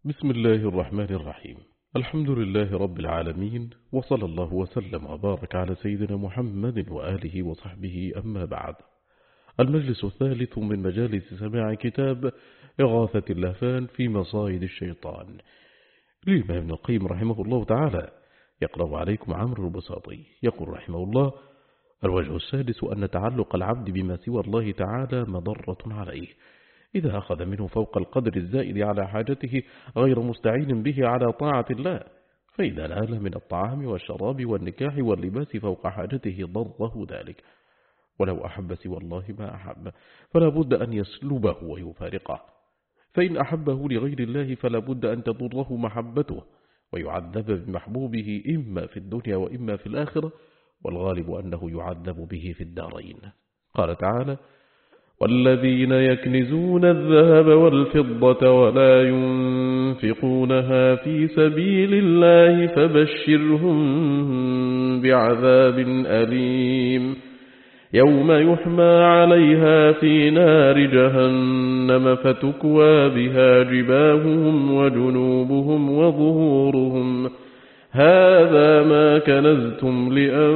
بسم الله الرحمن الرحيم. الحمد لله رب العالمين، وصلى الله وسلم وبارك على سيدنا محمد وآله وصحبه، أما بعد. المجلس الثالث من مجالس سماع كتاب إغاثة اللهفان في مصائد الشيطان للإمام ابن القيم رحمه الله تعالى. يقرأ عليكم عمرو البساطي. يقول رحمه الله: الوجه السادس أن تعلق العبد بما سوى الله تعالى مضرة عليه إذا أخذ منه فوق القدر الزائد على حاجته غير مستعين به على طاعة الله، فإذا نال من الطعام والشراب والنكاح واللباس فوق حاجته ضره ذلك، ولو أحب سوى الله ما أحب فلا بد أن يسلبه ويفارقه، فإن أحبه لغير الله فلا بد أن تضره محبته ويعذب بمحبوبه إما في الدنيا وإما في الآخرة، والغالب أنه يعذب به في الدارين. قال تعالى: والذين يكنزون الذهب والفضة ولا ينفقونها في سبيل الله فبشرهم بعذاب أليم يوم يحمى عليها في نار جهنم فتكوى بها جباههم وجنوبهم وظهورهم هذا ما كنزتم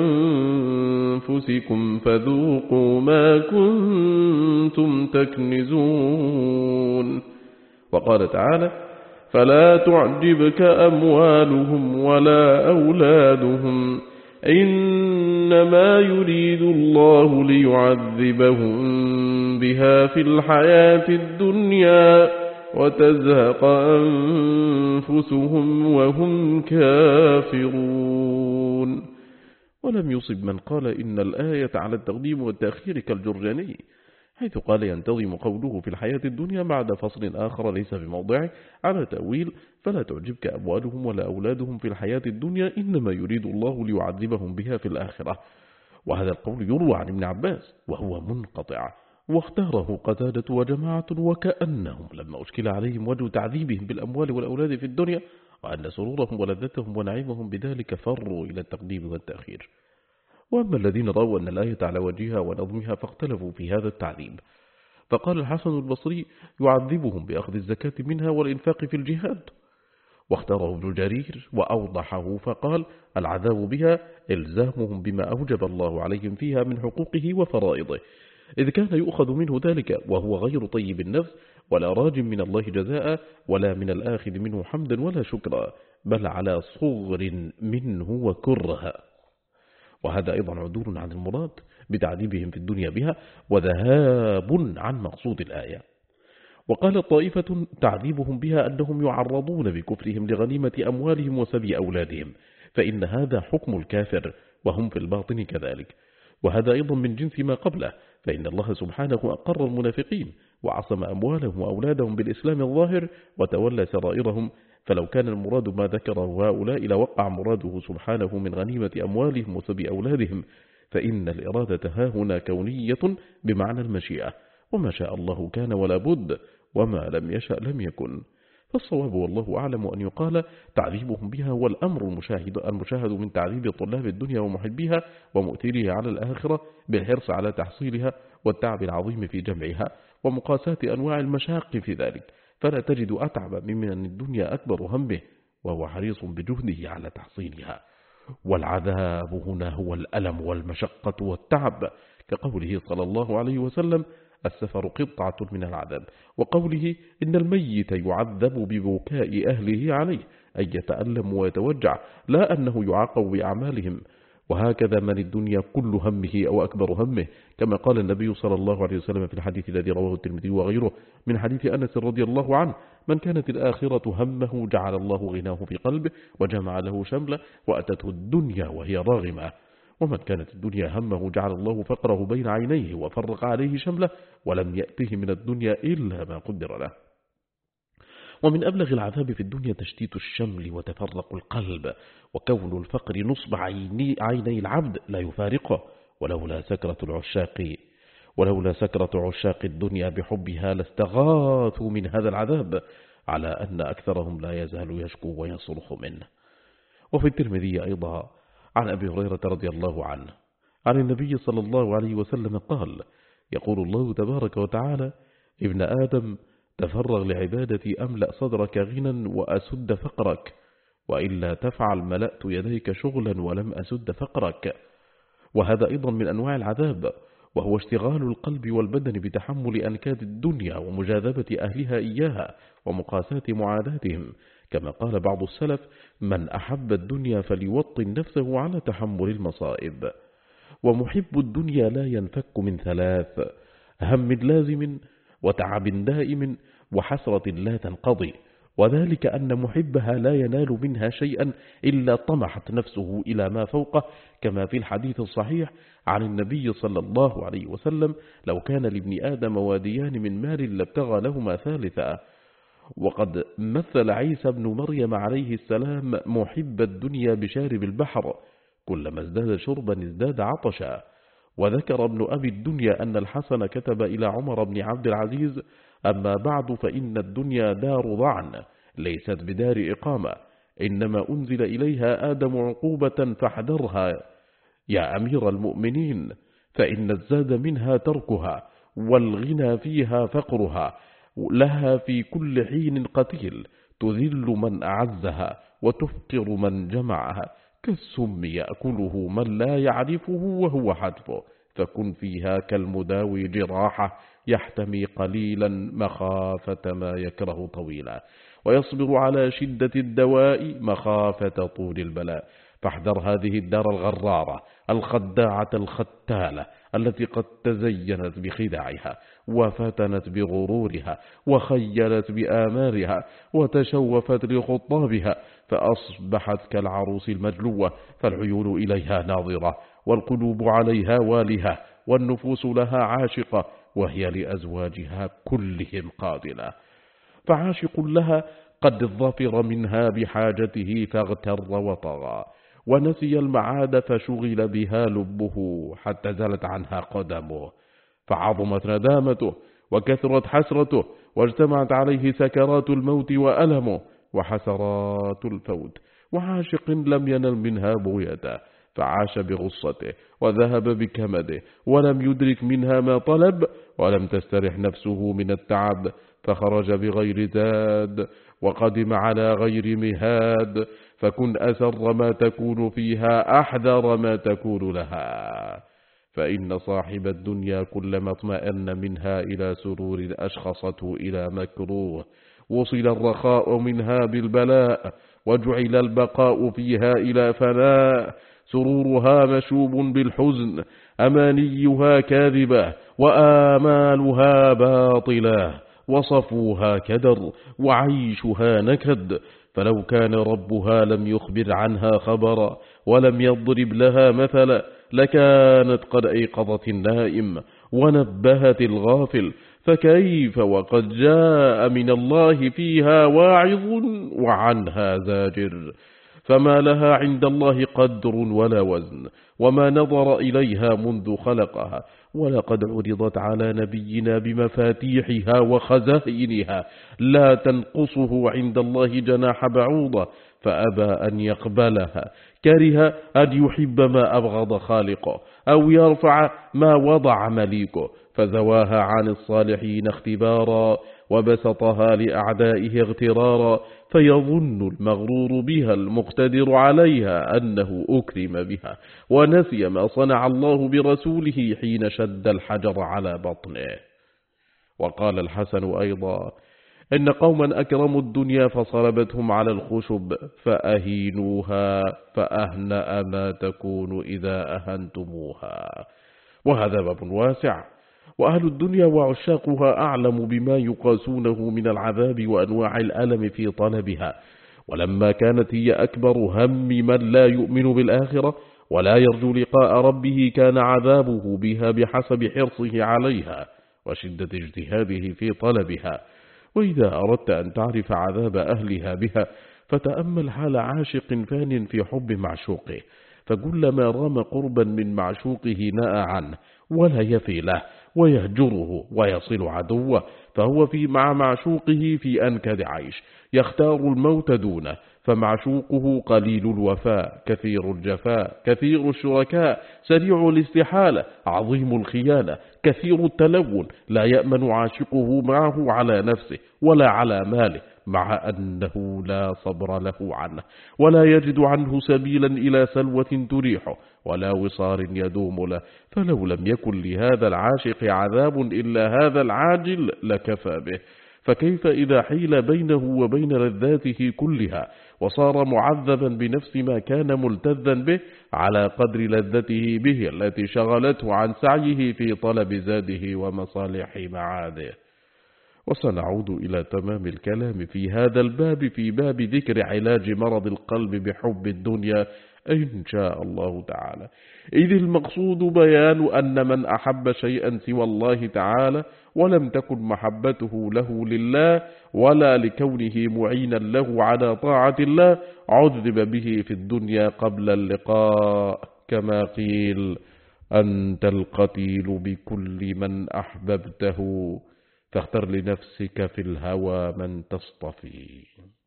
لأنفسكم فذوقوا ما كنتم تكنزون. وقال تعالى: فلا تعجبك أموالهم ولا أولادهم إنما يريد الله ليعذبهم بها في الحياة الدنيا وتزهق أنفسهم وهم كافرون. ولم يصب من قال إن الآية على التقديم والتأخير كالجرجاني، حيث قال ينتظم قوله في الحياة الدنيا بعد فصل آخر ليس في موضعه على تأويل فلا تعجبك أموالهم ولا أولادهم في الحياة الدنيا إنما يريد الله ليعذبهم بها في الآخرة. وهذا القول يروى عن ابن عباس وهو منقطع، واختاره قتادة وجماعة، وكأنهم لما أشكل عليهم وجه تعذيبهم بالأموال والأولاد في الدنيا وأن سرورهم ولذتهم ونعيمهم بذلك فروا إلى التقديم والتأخير. وأما الذين رأوا أن الآية على وجهها ونظمها فاختلفوا في هذا التعذيب، فقال الحسن البصري: يعذبهم بأخذ الزكاة منها والإنفاق في الجهاد. واختاره ابن جرير وأوضحه فقال: العذاب بها إلزامهم بما أوجب الله عليهم فيها من حقوقه وفرائضه، إذ كان يؤخذ منه ذلك وهو غير طيب النفس ولا راج من الله جزاء ولا من الآخذ منه حمدا ولا شكرا، بل على صغر منه وكرها. وهذا أيضا عدول عن المراد بتعذيبهم في الدنيا بها وذهاب عن مقصود الآية. وقال طائفة: تعذيبهم بها أنهم يعرضون بكفرهم لغنيمة أموالهم وسبي أولادهم، فإن هذا حكم الكافر وهم في الباطن كذلك. وهذا أيضا من جنس ما قبله، فإن الله سبحانه أقر المنافقين وعصم أموالهم وأولادهم بالإسلام الظاهر وتولى سرائرهم، فلو كان المراد ما ذكره هؤلاء لوقع مراده سبحانه من غنيمة أموالهم وسبي أولادهم، فإن الإرادة هاهنا كونية بمعنى المشيئة، وما شاء الله كان ولا بد، وما لم يشأ لم يكن. فالصواب والله أعلم أن يقال تعذيبهم بها والأمر المشاهد من تعذيب طلاب الدنيا ومحبيها ومؤثرها على الآخرة بالحرص على تحصيلها والتعب العظيم في جمعها ومقاساة أنواع المشاق في ذلك، فلا تجد أتعب ممن الدنيا أكبر همه وهو حريص بجهده على تحصيلها. والعذاب هنا هو الألم والمشقة والتعب، كقوله صلى الله عليه وسلم: السفر قطعة من العذاب، وقوله: إن الميت يعذب ببكاء أهله عليه، أي يتألم ويتوجع، لا أنه يعاقب بأعمالهم. وهكذا من الدنيا كل همه أو أكبر همه، كما قال النبي صلى الله عليه وسلم في الحديث الذي رواه الترمذي وغيره من حديث أنس رضي الله عنه: من كانت الآخرة همه جعل الله غناه في قلبه وجمع له شمله وأتته الدنيا وهي راغمة، ومن كانت الدنيا همه جعل الله فقره بين عينيه وفرق عليه شمله ولم يأته من الدنيا إلا ما قدر له. ومن أبلغ العذاب في الدنيا تشتيت الشمل وتفرق القلب، وكون الفقر نصب عيني العبد لا يفارقه، ولولا سكرة عشاق الدنيا بحبها لاستغاثوا من هذا العذاب، على أن أكثرهم لا يزال يشكو ويصرخ منه. وفي الترمذي أيضا عن أبي هريرة رضي الله عنه عن النبي صلى الله عليه وسلم قال: يقول الله تبارك وتعالى: ابن آدم، تفرغ لعبادتي أملأ صدرك غنى وأسد فقرك، وإلا تفعل ملأت يديك شغلا ولم أسد فقرك. وهذا أيضا من أنواع العذاب، وهو اشتغال القلب والبدن بتحمل أنكاد الدنيا ومجاذبة أهلها إياها ومقاساة معاداتهم، كما قال بعض السلف: من أحب الدنيا فليوطن نفسه على تحمل المصائب. ومحب الدنيا لا ينفك من ثلاث: هم لازم، وتعب دائم، وحسرة لا تنقضي، وذلك أن محبها لا ينال منها شيئا إلا طمحت نفسه إلى ما فوقه، كما في الحديث الصحيح عن النبي صلى الله عليه وسلم: لو كان لابن آدم واديان من مال لابتغى لهما ثالثا. وقد مثل عيسى بن مريم عليه السلام محب الدنيا بشارب البحر، كلما ازداد شربا ازداد عطشا. وذكر ابن أبي الدنيا أن الحسن كتب إلى عمر بن عبد العزيز: أما بعد فإن الدنيا دار ضعن ليست بدار إقامة، إنما أنزل إليها آدم عقوبة فاحذرها يا أمير المؤمنين، فإن الزاد منها تركها، والغنى فيها فقرها، لها في كل حين قتيل، تذل من أعزها وتفقر من جمعها، كالسم يأكله من لا يعرفه وهو حتفه، فكن فيها كالمداوي جراحة يحتمي قليلا مخافة ما يكره طويلا، ويصبر على شدة الدواء مخافة طول البلاء. فاحذر هذه الدار الغرارة الخداعة الختالة التي قد تزينت بخداعها وفتنت بغرورها وخيلت بآمالها وتشوفت لخطابها، فأصبحت كالعروس المجلوة، فالعيون إليها ناظرة والقلوب عليها والهة والنفوس لها عاشقة، وهي لأزواجها كلهم قابلة. فعاشق لها قد ظفر منها بحاجته فاغتر وطغى، ونسي المعاد فشغل بها لبه حتى زلت عنها قدمه، فعظمت ندامته وكثرت حسرته، واجتمعت عليه سكرات الموت وألمه وحسرات الفوت. وعاشق لم ينل منها بغيته، فعاش بغصته وذهب بكمده، ولم يدرك منها ما طلب، ولم تسترح نفسه من التعب، فخرج بغير زاد وقدم على غير مهاد. فكن أسر ما تكون فيها أحذر ما تكون لها، فإن صاحب الدنيا كلما اطمأن منها إلى سرور أشخصته إلى مكروه، وصل الرخاء منها بالبلاء، وجعل البقاء فيها إلى فناء. سرورها مشوب بالحزن، أمانيها كاذبة، وآمالها باطلة، وصفوها كدر، وعيشها نكد. فلو كان ربها لم يخبر عنها خبرا ولم يضرب لها مثلا، لكانت قد أيقظت النائم ونبهت الغافل، فكيف وقد جاء من الله فيها واعظ وعنها زاجر. فما لها عند الله قدر ولا وزن، وما نظر إليها منذ خلقها. ولقد عرضت على نبينا بمفاتيحها وخزائنها لا تنقصه عند الله جناح بعوضة، فأبى أن يقبلها، كره أن يحب ما أبغض خالقه، أو يرفع ما وضع مليكه، فزواها عن الصالحين اختبارا، وبسطها لأعدائه اغترارا، فيظن المغرور بها المقتدر عليها أنه أكرم بها، ونسي ما صنع الله برسوله حين شد الحجر على بطنه. وقال الحسن أيضا: إن قوما أكرموا الدنيا فصلبتهم على الخشب فأهينوها، فأهنأ ما تكون إذا أهنتموها. وهذا باب واسع، وأهل الدنيا وعشاقها أعلم بما يقاسونه من العذاب وأنواع الألم في طلبها. ولما كانت هي أكبر هم من لا يؤمن بالآخرة ولا يرجو لقاء ربه، كان عذابه بها بحسب حرصه عليها وشدة اجتهاده في طلبها. وإذا أردت أن تعرف عذاب أهلها بها، فتأمل حال عاشق فان في حب معشوقه، فكلما رام قربا من معشوقه نأى عنه ولا يفي له ويهجره ويصل عدوه، فهو مع معشوقه في أنكد عيش، يختار الموت دونه، فمعشوقه قليل الوفاء، كثير الجفاء، كثير الشركاء، سريع الاستحالة، عظيم الخيانة، كثير التلون، لا يأمن عاشقه معه على نفسه ولا على ماله، مع أنه لا صبر له عنه، ولا يجد عنه سبيلا إلى سلوة تريحه ولا وصار يدوم له. فلو لم يكن لهذا العاشق عذاب إلا هذا العاجل لكفى به، فكيف إذا حيل بينه وبين لذاته كلها وصار معذبا بنفس ما كان ملتذا به على قدر لذته به التي شغلته عن سعيه في طلب زاده ومصالح معاده. وسنعود إلى تمام الكلام في هذا الباب في باب ذكر علاج مرض القلب بحب الدنيا إن شاء الله تعالى، إذ المقصود بيان أن من أحب شيئا سوى الله تعالى ولم تكن محبته له لله ولا لكونه معينا له على طاعة الله عذب به في الدنيا قبل اللقاء، كما قيل: أنت القتيل بكل من أحببته، فاختر لنفسك في الهوى من تصطفي.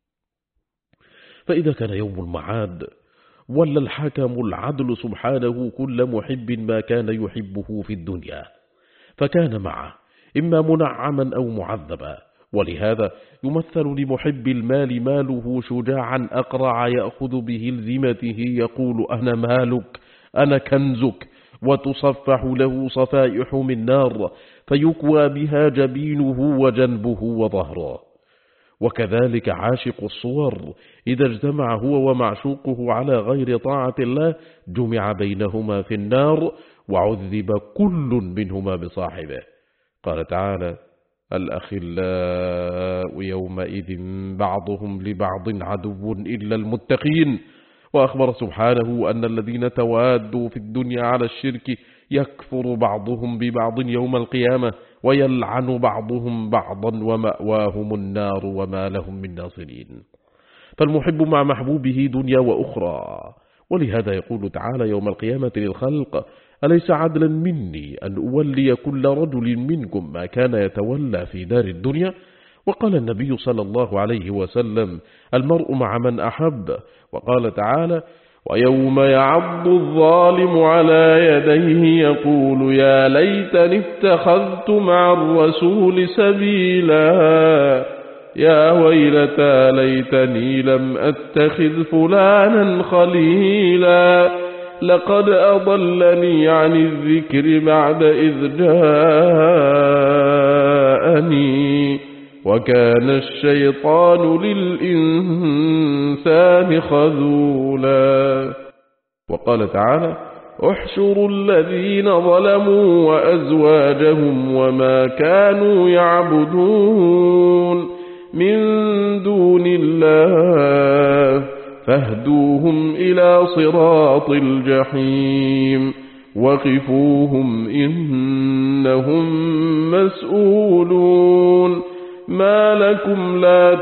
فإذا كان يوم المعاد ولا الحكم العدل سبحانه كل محب ما كان يحبه في الدنيا، فكان معه إما منعما أو معذبا. ولهذا يمثل لمحب المال ماله شجاعا أقرع يأخذ بهلزمته يقول: أنا مالك، أنا كنزك، وتصفح له صفائح من نار فيكوى بها جبينه وجنبه وظهره. وكذلك عاشق الصور إذا اجتمع هو ومعشوقه على غير طاعة الله جمع بينهما في النار وعذب كل منهما بصاحبه. قال تعالى: الأخلاء يومئذ بعضهم لبعض عدو إلا المتقين. وأخبر سبحانه أن الذين توادوا في الدنيا على الشرك يكفر بعضهم ببعض يوم القيامة ويلعن بعضهم بعضا ومأواهم النار وما لهم من ناصرين. فالمحب مع محبوبه دنيا وأخرى. ولهذا يقول تعالى يوم القيامة للخلق: أليس عدلا مني أن أولي كل رجل منكم ما كان يتولى في دار الدنيا؟ وقال النبي صلى الله عليه وسلم: المرء مع من أحب. وقال تعالى: ويوم يعض الظالم على يديه يقول يا ليتني اتخذت مع الرسول سبيلا، يا ويلتى ليتني لم أتخذ فلانا خليلا، لقد أضلني عن الذكر بعد إذ جاءني، وكان الشيطان للإنسان خذولا. وقال تعالى: احشروا الذين ظلموا وأزواجهم وما كانوا يعبدون من دون الله فاهدوهم إلى صراط الجحيم وقفوهم إنهم مسؤولون ما لكم لا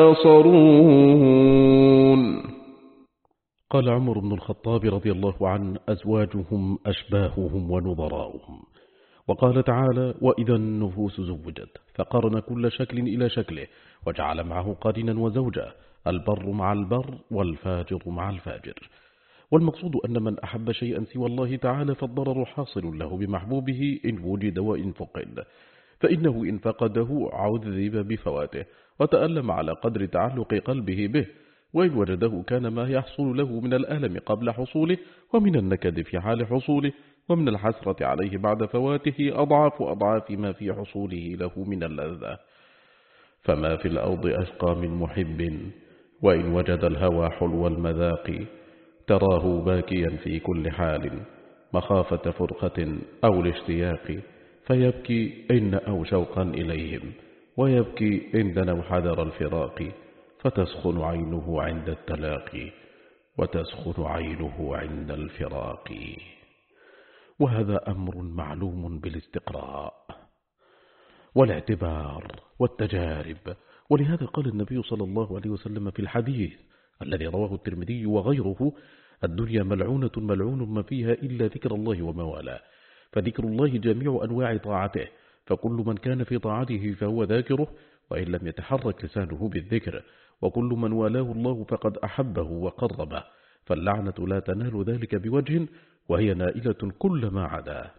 تناصرون. قال عمر بن الخطاب رضي الله عنه: أزواجهم أشباههم ونظراؤهم. وقال تعالى: وإذا النفوس زوجت فقرن كل شكل إلى شكله وجعل معه قرينا وزوجا، البر مع البر والفاجر مع الفاجر. والمقصود أن من أحب شيئا سوى الله تعالى فالضرر حاصل له بمحبوبه إن وجد وإن فقد، فإنه إن فقده عذب بفواته وتألم على قدر تعلق قلبه به، وإن وجده كان ما يحصل له من الألم قبل حصوله ومن النكد في حال حصوله ومن الحسرة عليه بعد فواته أضعاف ما في حصوله له من اللذة. فما في الأرض أشقى من محب وإن وجد الهوى حلو المذاق، تراه باكيا في كل حال مخافة فرقة أو الاشتياق، فيبكي إن أو شوقا إليهم ويبكي إن دنوا حذر الفراق، فتسخن عينه عند التلاقي وتسخن عينه عند الفراق. وهذا أمر معلوم بالاستقراء والاعتبار والتجارب. ولهذا قال النبي صلى الله عليه وسلم في الحديث الذي رواه الترمذي وغيره: الدنيا ملعونة ملعون ما فيها إلا ذكر الله وما والاه، فذكر الله جميع أنواع طاعته، فكل من كان في طاعته فهو ذاكره وإن لم يتحرك لسانه بالذكر، وكل من والاه الله فقد أحبه وقربه، فاللعنة لا تنال ذلك بوجه، وهي نائلة كل ما عداه.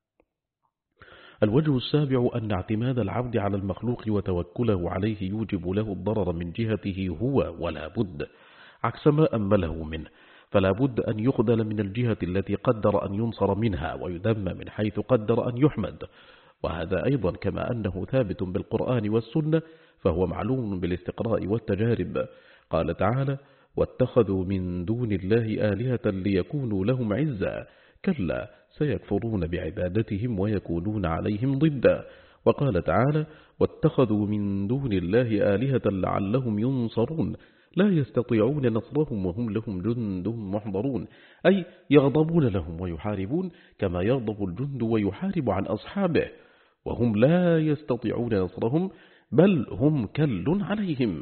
الوجه السابع أن اعتماد العبد على المخلوق وتوكله عليه يوجب له الضرر من جهته هو ولا بد، عكس ما أمله منه، فلا بد أن يخذل من الجهة التي قدر أن ينصر منها، ويذم من حيث قدر أن يحمد، وهذا أيضا كما أنه ثابت بالقرآن والسنة فهو معلوم بالاستقراء والتجارب. قال تعالى: واتخذوا من دون الله آلهة ليكونوا لهم عزا، كلا سيكفرون بعبادتهم ويكونون عليهم ضدا. وقال تعالى: واتخذوا من دون الله آلهة لعلهم ينصرون، لا يستطيعون نصرهم وهم لهم جند محضرون، أي يغضبون لهم ويحاربون كما يغضب الجند ويحارب عن أصحابه، وهم لا يستطيعون نصرهم بل هم كل عليهم.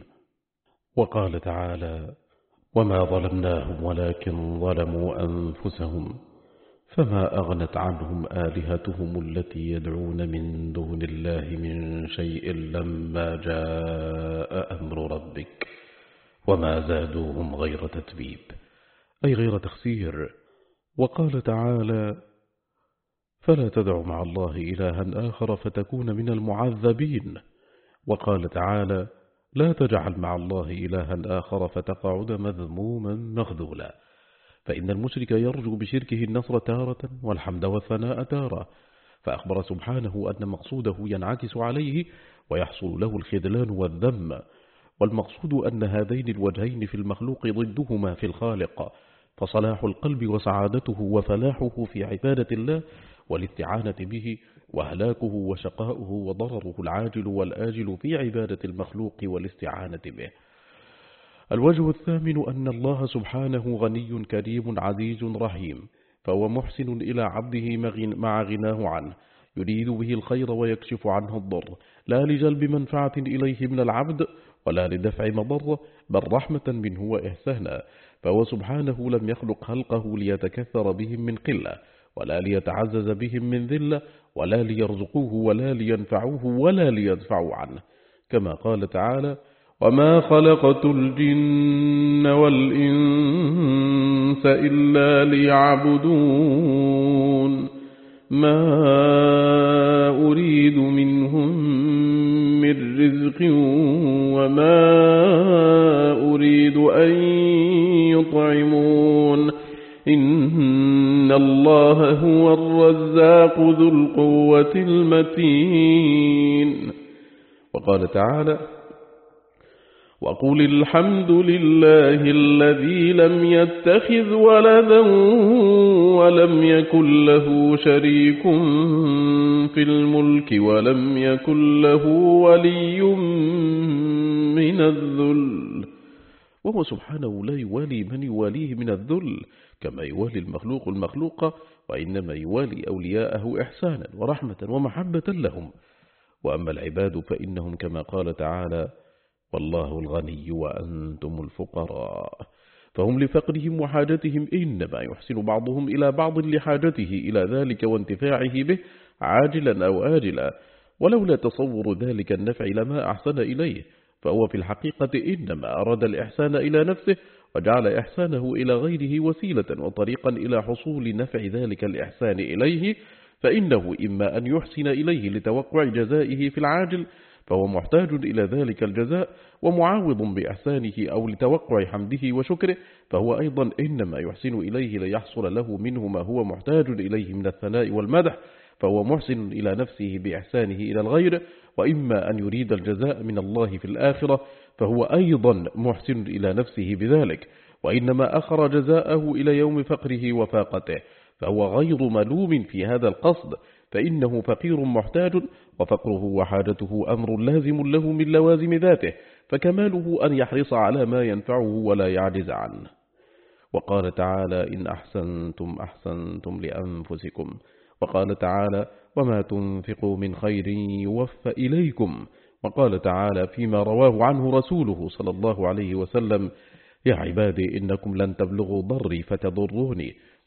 وقال تعالى: وما ظلمناهم ولكن ظلموا أنفسهم، فما أغنت عنهم آلهتهم التي يدعون من دون الله من شيء لما جاء أمر ربك وما زادوهم غير تتبيب، أي غير تخسير. وقال تعالى: فلا تدع مع الله إلها آخر فتكون من المعذبين. وقال تعالى: لا تجعل مع الله إلها آخر فتقعد مذموما مخذولا. فإن المشرك يرجو بشركه النصر تارة والحمد والثناء تارة، فأخبر سبحانه أن مقصوده ينعكس عليه ويحصل له الخذلان والذم، والمقصود أن هذين الوجهين في المخلوق ضدهما في الخالق، فصلاح القلب وسعادته وفلاحه في عبادة الله والاستعانة به، وهلاكه وشقاؤه وضرره العاجل والآجل في عبادة المخلوق والاستعانة به. الوجه الثامن أن الله سبحانه غني كريم عزيز رحيم، فهو محسن إلى عبده مع غناه عنه، يريد به الخير ويكشف عنه الضر، لا لجلب منفعة إليه من العبد ولا لدفع مضرة، بل رحمة منه وإحسانا. فهو سبحانه لم يخلق خلقه ليتكثر بهم من قلة، ولا ليتعزز بهم من ذلة، ولا ليرزقوه ولا لينفعوه ولا ليدفعوا عنه، كما قال تعالى: وما خلقت الجن والإنس إلا ليعبدون ما أريد منهم من رزق وما أريد أن يطعمون إن الله هو الرزاق ذو القوة المتين. وقال تعالى: وقل الحمد لله الذي لم يتخذ ولدا ولم يكن له شريك في الملك ولم يكن له ولي من الذل. وهو سبحانه لا يوالي من يواليه من الذل كما يوالي المخلوق المخلوق، وإنما يوالي أولياءه إحسانا ورحمة ومحبة لهم. وأما العباد فإنهم كما قال تعالى: والله الغني وأنتم الفقراء، فهم لفقرهم وحاجتهم إنما يحسن بعضهم إلى بعض لحاجته إلى ذلك وانتفاعه به عاجلا أو آجلا، ولولا تصور ذلك النفع لما أحسن إليه، فهو في الحقيقة إنما أراد الإحسان إلى نفسه وجعل إحسانه إلى غيره وسيلة وطريقا إلى حصول نفع ذلك الإحسان إليه، فإنه إما أن يحسن إليه لتوقع جزائه في العاجل فهو محتاج إلى ذلك الجزاء ومعاوض بإحسانه، أو لتوقع حمده وشكره فهو أيضا إنما يحسن إليه ليحصل له منه ما هو محتاج إليه من الثناء والمدح، فهو محسن إلى نفسه بإحسانه إلى الغير. وإما أن يريد الجزاء من الله في الآخرة فهو أيضا محسن إلى نفسه بذلك، وإنما أخر جزاءه إلى يوم فقره وفاقته، فهو غير ملوم في هذا القصد، فإنه فقير محتاج، وفقره وحاجته أمر لازم له من لوازم ذاته، فكماله أن يحرص على ما ينفعه ولا يعجز عنه. وقال تعالى: إن أحسنتم أحسنتم لأنفسكم. وقال تعالى: وما تنفقوا من خير يوفى إليكم. وقال تعالى فيما رواه عنه رسوله صلى الله عليه وسلم: يا عبادي إنكم لن تبلغوا ضري فتضروني،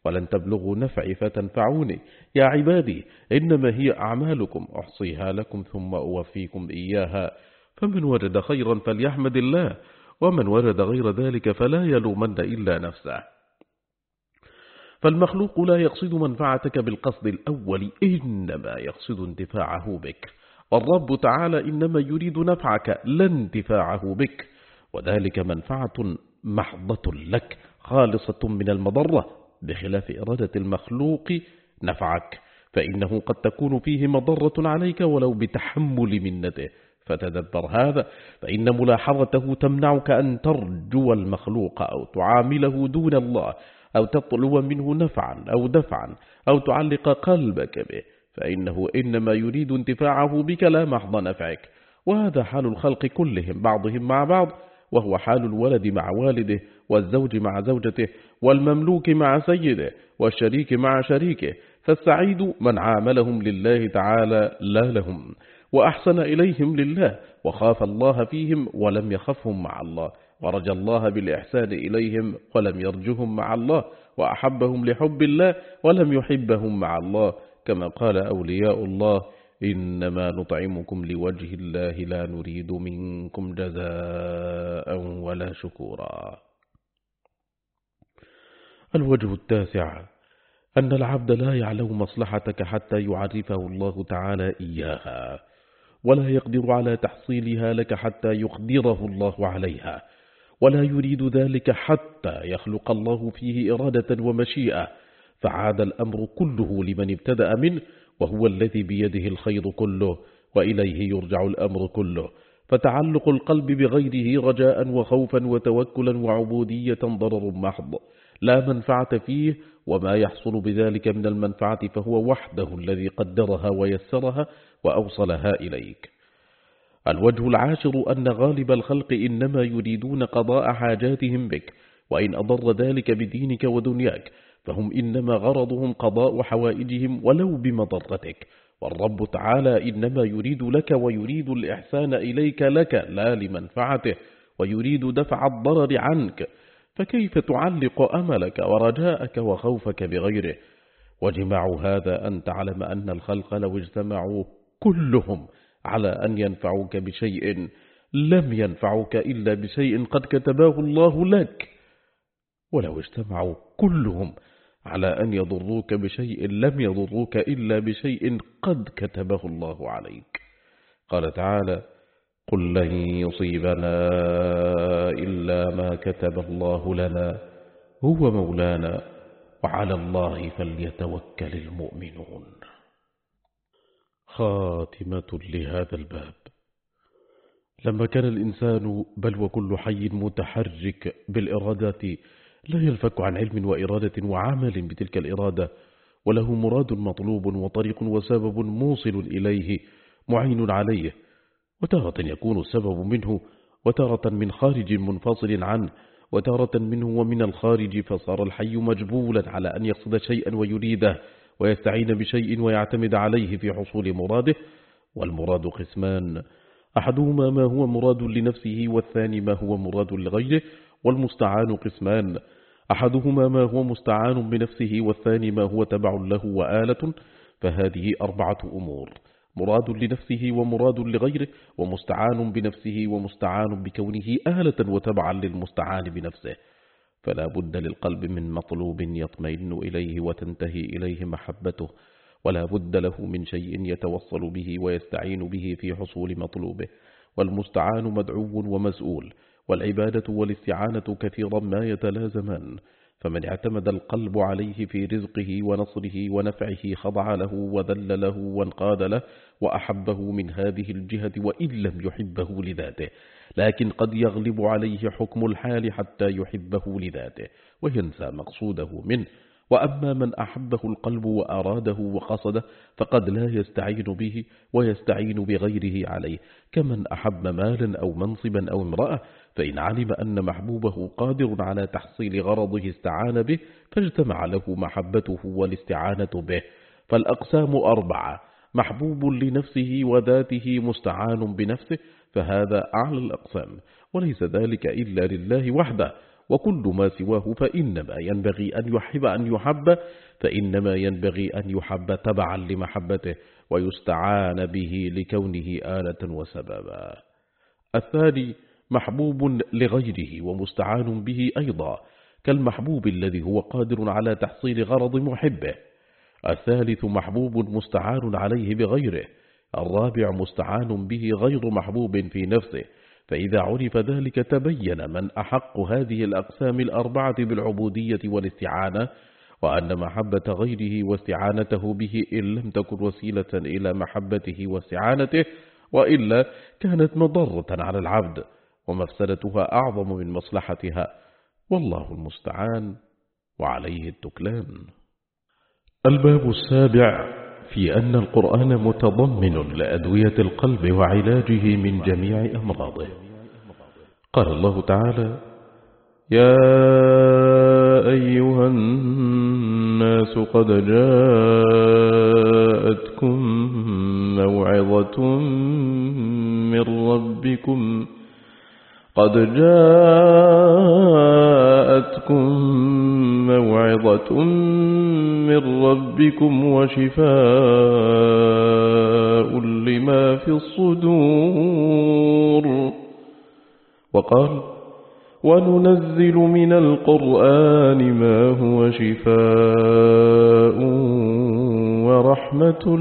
ولن تبلغوا نفعي فتنفعوني. يا عبادي إنما هي أعمالكم أحصيها لكم ثم أوفيكم إياها، فمن وجد خيرا فليحمد الله، ومن وجد غير ذلك فلا يلومن إلا نفسه. فالمخلوق لا يقصد منفعتك بالقصد الأول، إنما يقصد انتفاعه بك، والرب تعالى إنما يريد نفعك لا انتفاعه بك، وذلك منفعة محضة لك خالصة من المضرة، بخلاف إرادة المخلوق نفعك، فإنه قد تكون فيه مضرة عليك ولو بتحمل منته. فتدبر هذا، فإن ملاحظته تمنعك أن ترجو المخلوق أو تعامله دون الله، أو تطلب منه نفعا أو دفعا، أو تعلق قلبك به، فإنه إنما يريد انتفاعه بك لا محض نفعك. وهذا حال الخلق كلهم بعضهم مع بعض، وهو حال الولد مع والده، والزوج مع زوجته، والمملوك مع سيده، والشريك مع شريكه. فالسعيد من عاملهم لله تعالى لا لهم، وأحسن إليهم لله، وخاف الله فيهم ولم يخفهم مع الله، ورجى الله بالإحسان إليهم ولم يرجهم مع الله، وأحبهم لحب الله ولم يحبهم مع الله، كما قال أولياء الله: إنما نطعمكم لوجه الله لا نريد منكم جزاء ولا شكورا. الوجه التاسع: أن العبد لا يعلم مصلحتك حتى يعرفه الله تعالى إياها، ولا يقدر على تحصيلها لك حتى يقدره الله عليها، ولا يريد ذلك حتى يخلق الله فيه إرادة ومشيئة، فعاد الأمر كله لمن ابتدأ منه، وهو الذي بيده الخير كله، وإليه يرجع الأمر كله. فتعلق القلب بغيره رجاء وخوفا وتوكلا وعبودية ضرر محض لا منفعة فيه، وما يحصل بذلك من المنفعة فهو وحده الذي قدرها ويسرها وأوصلها إليك. الوجه العاشر: أن غالب الخلق إنما يريدون قضاء حاجاتهم بك، وإن أضر ذلك بدينك ودنياك فهم إنما غرضهم قضاء حوائجهم ولو بمضرتك، والرب تعالى إنما يريد لك ويريد الإحسان إليك لك لا لمنفعته، ويريد دفع الضرر عنك، فكيف تعلق أملك ورجاءك وخوفك بغيره؟ وجماع هذا أن تعلم أن الخلق لو اجتمعوا كلهم على أن ينفعوك بشيء لم ينفعوك إلا بشيء قد كتباه الله لك، ولو اجتمعوا كلهم على أن يضروك بشيء لم يضروك إلا بشيء قد كتبه الله عليك. قال تعالى: قل لن يصيبنا إلا ما كتب الله لنا هو مولانا وعلى الله فليتوكل المؤمنون. خاتمة لهذا الباب: لما كان الإنسان بل وكل حي متحرك بالإرادات لا ينفك عن علم وإرادة وعمل بتلك الإرادة، وله مراد مطلوب وطريق وسبب موصل إليه معين عليه، وتارة يكون السبب منه، وتارة من خارج منفصل عنه، وتارة منه ومن الخارج، فصار الحي مجبولا على أن يقصد شيئا ويريده، ويستعين بشيء ويعتمد عليه في حصول مراده. والمراد قسمان: أحدهما ما هو مراد لنفسه، والثاني ما هو مراد لغيره. والمستعان قسمان: أحدهما ما هو مستعان بنفسه، والثاني ما هو تبع له وآلة. فهذه أربعة أمور: مراد لنفسه ومراد لغيره، ومستعان بنفسه، ومستعان بكونه آلة وتبعا للمستعان بنفسه. فلا بد للقلب من مطلوب يطمئن إليه وتنتهي إليه محبته، ولا بد له من شيء يتوصل به ويستعين به في حصول مطلوبه. والمستعان مدعو ومسؤول، والعبادة والاستعانة كثيرا ما يتلازمان، فمن اعتمد القلب عليه في رزقه ونصره ونفعه خضع له وذل له وانقاد له وأحبه من هذه الجهة، وإن لم يحبه لذاته، لكن قد يغلب عليه حكم الحال حتى يحبه لذاته وينسى مقصوده منه. وأما من أحبه القلب وأراده وقصده فقد لا يستعين به ويستعين بغيره عليه، كمن أحب مالا أو منصبا أو امرأة، فإن علم أن محبوبه قادر على تحصيل غرضه استعان به، فاجتمع له محبته والاستعانة به. فالأقسام أربعة: محبوب لنفسه وذاته مستعان بنفسه، فهذا أعلى الأقسام، وليس ذلك إلا لله وحده، وكل ما سواه فإنما ينبغي أن يحب فإنما ينبغي أن يحب تبعا لمحبته ويستعان به لكونه آلة وسببا. الثاني محبوب لغيره ومستعان به أيضا كالمحبوب الذي هو قادر على تحصيل غرض محبه. الثالث محبوب مستعان عليه بغيره. الرابع مستعان به غير محبوب في نفسه. فإذا عرف ذلك تبين من أحق هذه الأقسام الأربعة بالعبودية والاستعانة، وأن محبة غيره واستعانته به إن لم تكن وسيلة إلى محبته واستعانته وإلا كانت مضرة على العبد ومفسدتها أعظم من مصلحتها، والله المستعان وعليه التكلان. الباب السابع في أن القرآن متضمن لأدوية القلب وعلاجه من جميع أمراضه. قال الله تعالى: يا أيها الناس قد جاءتكم موعظة من ربكم وشفاء لما في الصدور. وقال: وننزل من القرآن ما هو شفاء ورحمة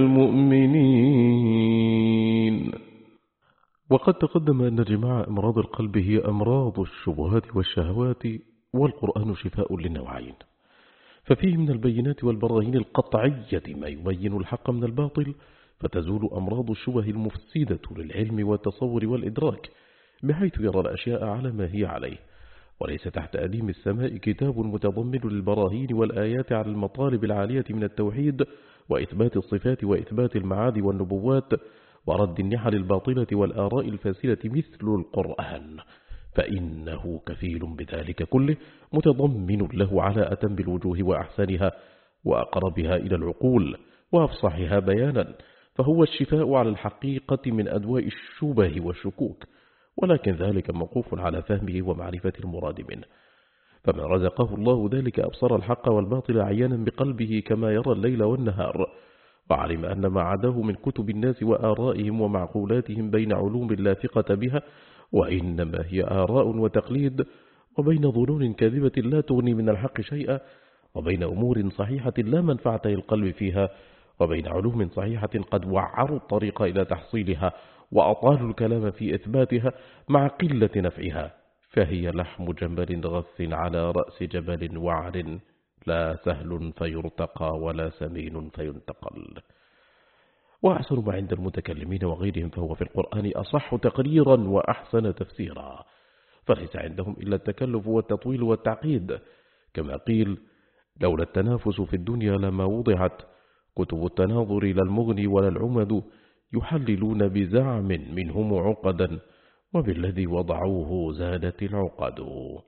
للمؤمنين. وقد تقدم أن جماع أمراض القلب هي أمراض الشبهات والشهوات، والقرآن شفاء للنوعين، ففيه من البينات والبراهين القطعية ما يبين الحق من الباطل، فتزول أمراض الشبه المفسدة للعلم والتصور والإدراك، بحيث يرى الأشياء على ما هي عليه، وليس تحت أديم السماء كتاب متضمن للبراهين والآيات على المطالب العالية من التوحيد وإثبات الصفات وإثبات المعاد والنبوات ورد النحل الباطلة والآراء الفاسدة مثل القرآن، فإنه كفيل بذلك كله، متضمن له على أتم الوجوه وأحسنها وأقربها إلى العقول وأفصحها بيانا، فهو الشفاء على الحقيقة من أدواء الشبه والشكوك، ولكن ذلك موقوف على فهمه ومعرفة المراد منه. فمن رزقه الله ذلك أبصر الحق والباطل عيانا بقلبه كما يرى الليل والنهار، وعلم أن ما عداه من كتب الناس وآرائهم ومعقولاتهم بين علوم لا ثقة بها، وإنما هي آراء وتقليد، وبين ظنون كاذبة لا تغني من الحق شيئا، وبين أمور صحيحة لا منفعة للقلب فيها، وبين علوم صحيحة قد وعروا الطريق إلى تحصيلها وأطالوا الكلام في إثباتها مع قلة نفعها، فهي لحم جمل غث على رأس جبل وعر، لا سهل فيرتقى ولا سمين فينتقل. وأحسن ما عند المتكلمين وغيرهم فهو في القرآن أصح تقريرا وأحسن تفسيرا، فليس عندهم إلا التكلف والتطويل والتعقيد، كما قيل: لولا التنافس في الدنيا لما وضعت كتب التناظر لا المغني ولا العمد، يحللون بزعم منهم عقدا، وبالذي وضعوه زادت العقد.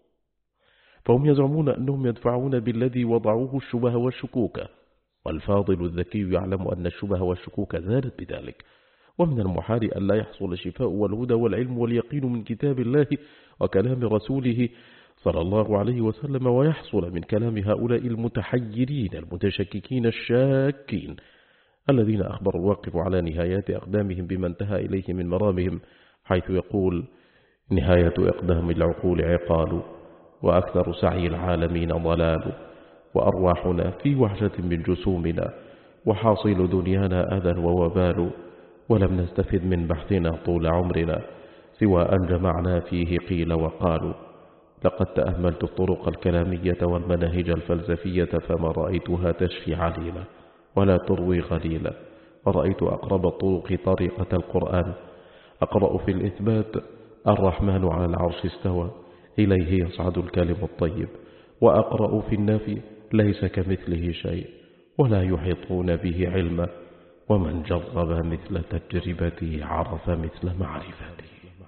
فهم يزعمون أنهم يدفعون بالذي وضعوه الشبه والشكوك، والفاضل الذكي يعلم أن الشبه والشكوك زادت بذلك، ومن المحال أن لا يحصل الشفاء والهدى والعلم واليقين من كتاب الله وكلام رسوله صلى الله عليه وسلم، ويحصل من كلام هؤلاء المتحيرين المتشككين الشاكين الذين أخبر الواقف على نهايات أقدامهم بما انتهى إليه من مرامهم، حيث يقول: نهاية أقدام العقول عقال، وأكثر سعي العالمين ضلال، وأرواحنا في وحشة من جسومنا، وحاصل دنيانا أذى ووبال، ولم نستفد من بحثنا طول عمرنا سوى أن جمعنا فيه قيل وقالوا. لقد تأملت الطرق الكلامية والمناهج الفلسفية فما رأيتها تشفي عليلا ولا تروي غليلا، ورأيت أقرب الطرق طريقة القرآن. أقرأ في الإثبات: الرحمن على العرش استوى، إليه يصعد الكلم الطيب، وأقرأ في النفي: ليس كمثله شيء ولا يحيطون به علما، ومن جرب مثل تجربته عرف مثل معرفته.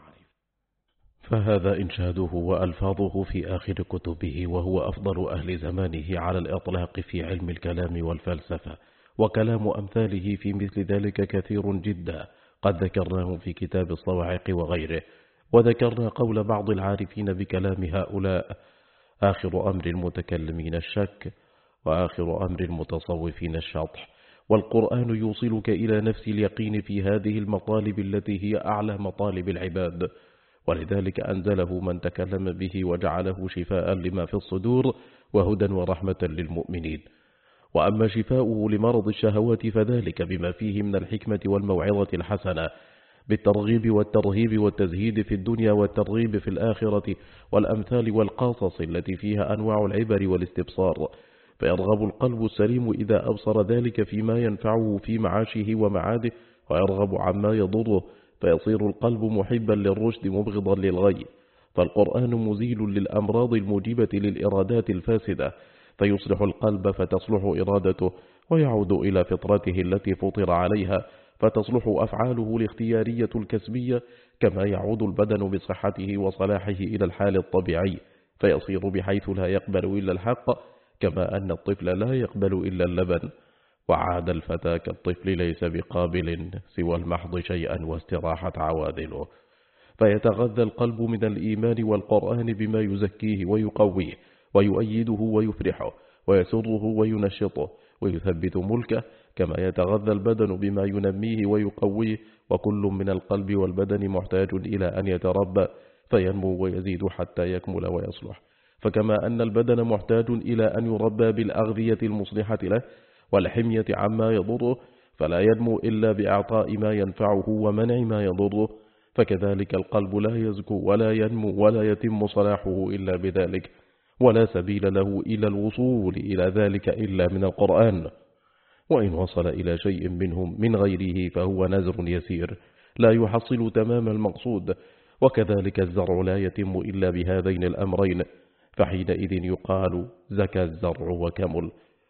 فهذا إنشاده وألفاظه في آخر كتبه، وهو أفضل أهل زمانه على الإطلاق في علم الكلام والفلسفة، وكلام أمثاله في مثل ذلك كثير جدا، قد ذكرناه في كتاب الصواعق وغيره، وذكرنا قول بعض العارفين بكلام هؤلاء: آخر أمر المتكلمين الشك، وآخر أمر المتصوفين الشطح. والقرآن يوصلك إلى نفس اليقين في هذه المطالب التي هي أعلى مطالب العباد، ولذلك أنزله من تكلم به وجعله شفاء لما في الصدور وهدى ورحمة للمؤمنين. وأما شفاؤه لمرض الشهوات فذلك بما فيه من الحكمة والموعظة الحسنة، بالترغيب والترهيب والتزهيد في الدنيا والترغيب في الآخرة، والأمثال والقصص التي فيها أنواع العبر والاستبصار، فيرغب القلب السليم إذا أبصر ذلك فيما ينفعه في معاشه ومعاده، ويرغب عما يضره، فيصير القلب محبا للرشد مبغضا للغي. فالقرآن مزيل للأمراض الموجبة للإرادات الفاسدة، فيصلح القلب فتصلح إرادته، ويعود إلى فطرته التي فطر عليها، فتصلح أفعاله الاختيارية الكسبية، كما يعود البدن بصحته وصلاحه إلى الحال الطبيعي، فيصير بحيث لا يقبل إلا الحق، كما أن الطفل لا يقبل إلا اللبن. وعاد الفتى كالطفل ليس بقابل سوى المحض شيئا واستراحة عواذله. فيتغذى القلب من الإيمان والقرآن بما يزكيه ويقويه ويؤيده ويفرحه ويسره وينشطه ويثبت ملكه، كما يتغذى البدن بما ينميه ويقويه، وكل من القلب والبدن محتاج إلى أن يتربى فينمو ويزيد حتى يكمل ويصلح. فكما أن البدن محتاج إلى أن يربى بالأغذية المصلحة له والحمية عما يضره، فلا ينمو إلا بإعطاء ما ينفعه ومنع ما يضره، فكذلك القلب لا يزكو ولا ينمو ولا يتم صلاحه إلا بذلك، ولا سبيل له إلى الوصول إلى ذلك إلا من القرآن. وإن وصل إلى شيء منهم من غيره فهو نزر يسير لا يحصل تمام المقصود، وكذلك الزرع لا يتم إلا بهذين الأمرين، فحينئذ يقال زكى الزرع وكمل.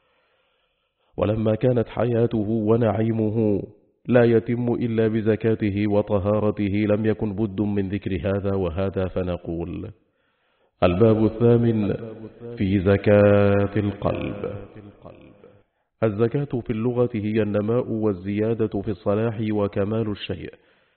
ولما كانت حياته ونعيمه لا يتم إلا بزكاته وطهارته، لم يكن بد من ذكر هذا وهذا، فنقول: الباب الثامن في زكاة القلب. الزكاة في اللغة هي النماء والزيادة في الصلاح وكمال الشيء.